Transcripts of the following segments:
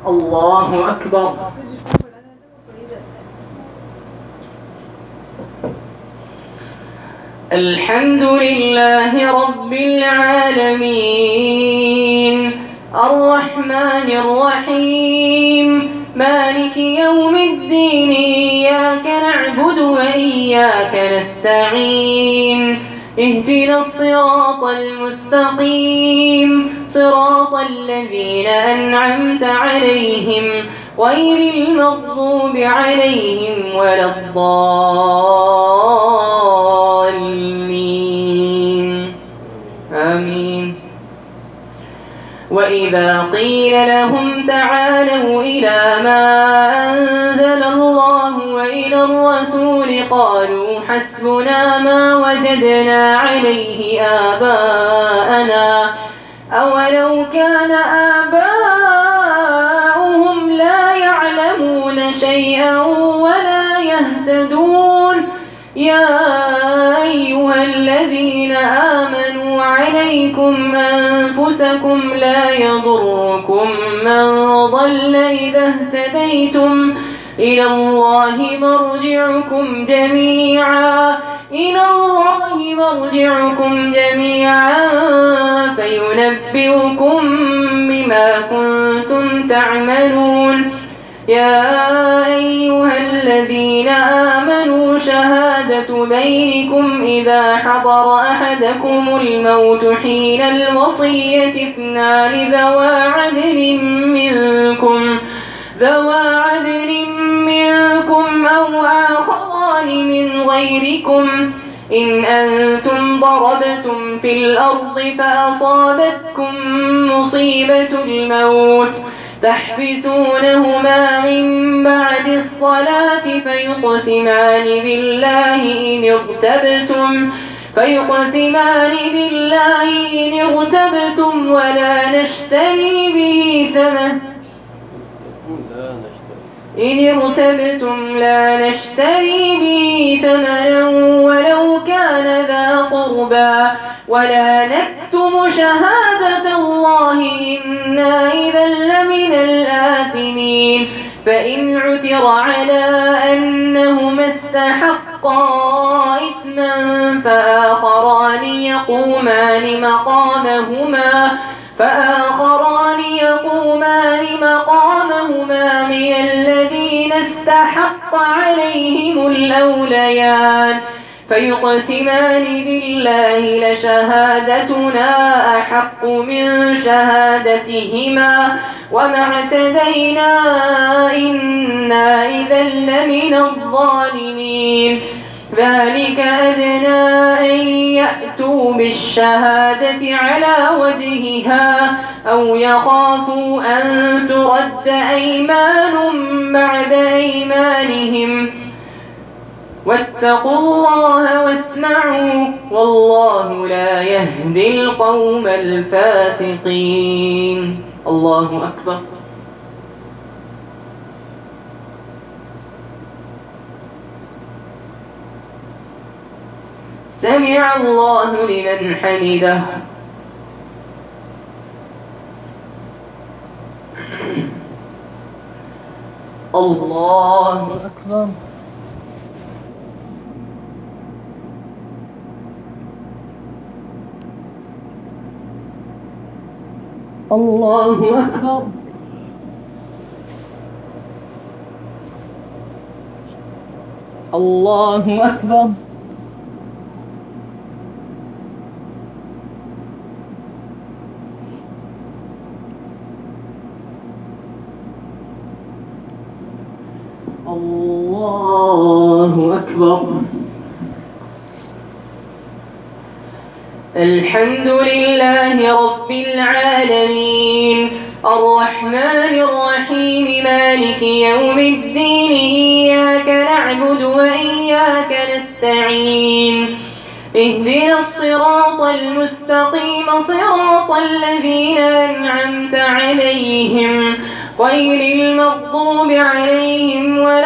الله أكبر. الحمد لله رب العالمين الرحمن الرحيم مالك يوم الدين إياك نعبد وإياك نستعين اهدنا الصراط المستقيم صراط الذين أنعمت عليهم غير المغضوب عليهم ولا الضالين آمين. وإذا قيل لهم تعالوا إلى ما أنزل الله وإلى الرسول قالوا حسبنا ما وجدنا عليه آباءنا أولو كان آباؤهم لا يعلمون شيئا ولا يهتدون. يا أيها الذين آمنوا عليكم أنفسكم لا يضركم من ضل إذا اهتديتم إلى الله مرجعكم جميعا فينبئكم بما كنتم تعملون. يا أيها الذين آمنوا شهادة بينكم إذا حضر أحدكم الموت حين الوصية اثنان ذوى عدل منكم أو آخران من غيركم إن أنتم ضربتم في الأرض فأصابتكم مصيبة الموت تحبسونهما من بعد الصلاة فيقسمان بالله إن ارتبتم ولا نشتري به ثمنا ولو كان ذا قربى ولا نكتم شهادة الله إنا إذا لمن الآثمين. فإن عثر على أنهما استحقا إثما فآخران يقومان مقامهما من الذين استحق عليهم الأوليان فيقسمان بالله لشهادتنا أحق من شهادتهما وما اعتدينا إنا إذا لمن الظالمين. ذلك أدنى أن يأتوا بالشهادة على وجهها أو يخافوا أن ترد أيمان بعد أيمانهم واتقوا الله واسمعوا والله لا يهدي القوم الفاسقين. الله أكبر. سمع الله لمن حمده. الله أكبر. الله أكبر. الله أكبر. الله أكبر. الحمد لله رب العالمين الرحمن الرحيم مالك يوم الدين إياك نعبد وإياك نستعين اهدنا الصراط المستقيم صراط الذين أنعمت عليهم غير المغضوب عليهم ولا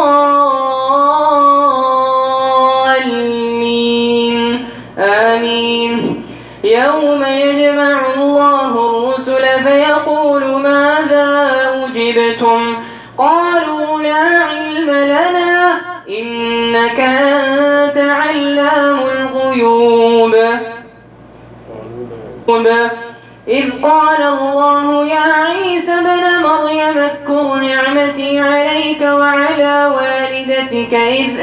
الضالين آمين. يوم يجمع الله الرسل فيقول ماذا أجبتم أجبتم قالوا لا علم لنا إنك أنت علام الغيوب إذ قال الله يا عيسى ابن مريم اذكر نعمتي عليك وعلى والدتك إذ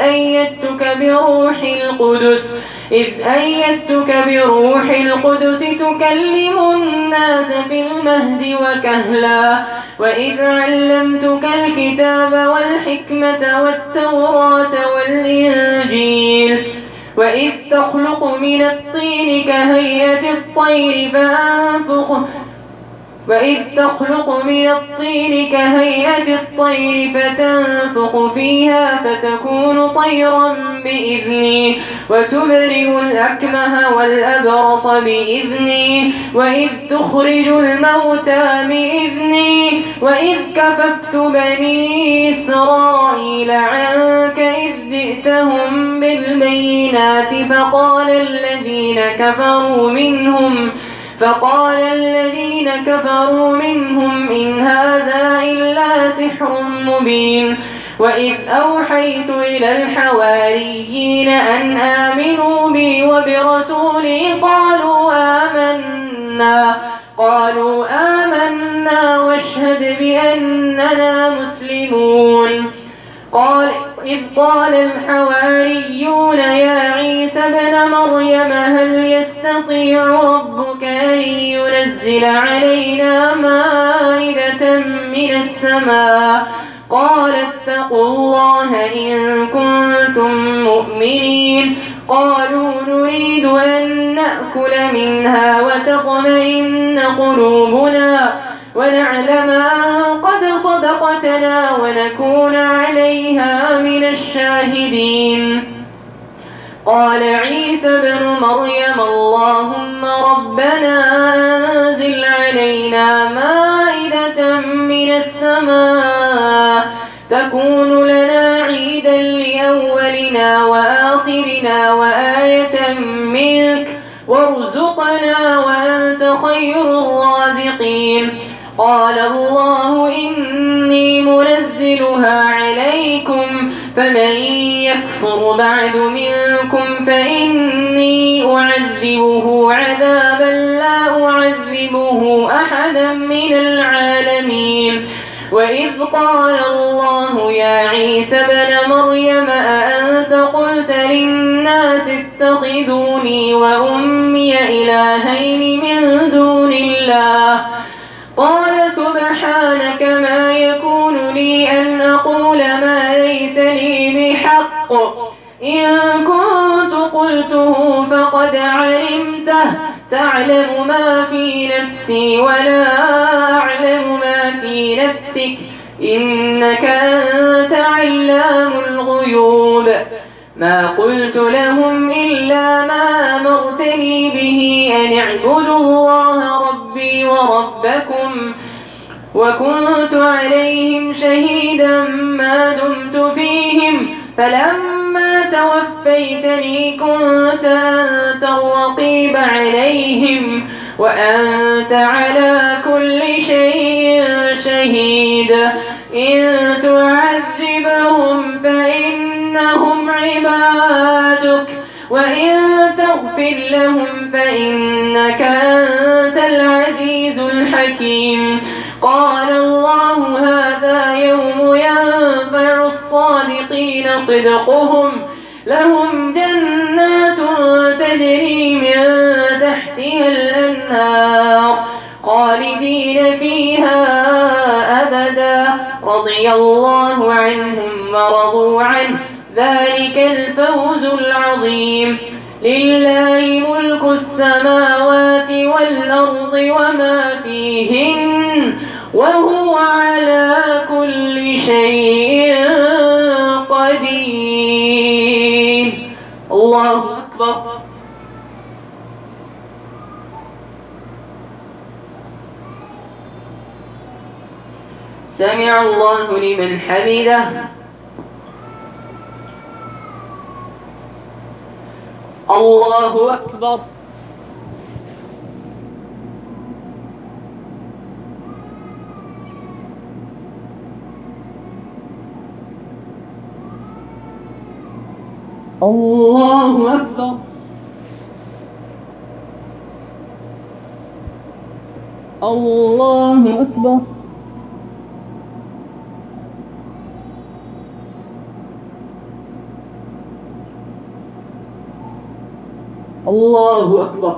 أيدتك بروح القدس تكلم الناس في المهد وكهلا وإذ علمتك الكتاب والحكمة والتوراة والإنجيل وإذ تخلق من الطين كهيئة الطير فتنفخ فيها فتكون طيرا بإذني وتبرئ الأكمه والأبرص بإذني وإذ تخرج الموتى بإذني وإذ كففت بني إسرائيل عنك إذ جئتهم بالبينات فقال الذين كفروا منهم إن هذا إلا سحر مبين وإذ أوحيت إلى الحواريين أن آمنوا بي وبرسولي قالوا آمنا واشهد بأننا مسلمون إذ قال الحواريون يا عيسى ابن مريم هل يستطيع ربك أن ينزل علينا مائدة من السماء قال اتقوا الله إن كنتم مؤمنين قالوا نريد أن نأكل منها وتطمئن قلوبنا ونعلم أن قد صدقتنا ونكون عليها من الشاهدين قال عيسى ابن مريم اللهم ربنا أنزل علينا مائدة من السماء تكون لنا عيدا لأولنا وآخرنا وآية منك وارزقنا وأنت خير الرازقين قال الله إني منزلها عليكم فمن يكفر بعد منكم فإني أعذبه عذابا لا أعذبه أحدا من العالمين وإذ قال الله يا عيسى ابن مريم أأنت قلت للناس اتخذوني وأمي إلهين من دون الله قال سبحانك ما يكون لي أن أقول ما ليس لي بحق إن كنت قلته فقد علمته تعلم ما في نفسي ولا أعلم ما في نفسك إنك أنت علام الغيوب ما قلت لهم إلا ما أمرتني به أن اعبدوا الله ربي وربكم وكنت عليهم شهيدا ما دمت فيهم فلما توفيتني كنت أنت الرقيب عليهم وأنت على كل شيء شهيد إن تعذبهم فإنهم عبادك وإن تغفر لهم فإنك أنت العزيز الحكيم قال الله هذا يوم ينفع الصادقين صدقهم لهم جنات تجري من تحتها الأنهار خالدين فيها أبدا رضي الله عنهم ورضوا عنه ذلك الفوز العظيم لله ملك السماوات والأرض وما فيهن وهو على كل شيء قدير الله أكبر سمع الله لمن حمده الله أكبر الله أكبر. الله أكبر. الله أكبر.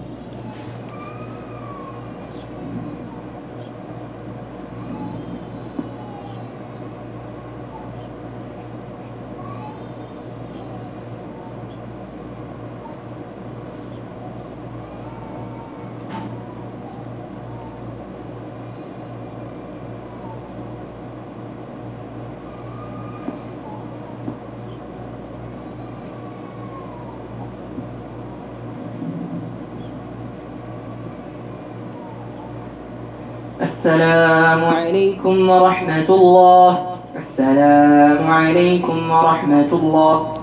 السلام عليكم ورحمة الله. السلام عليكم ورحمة الله.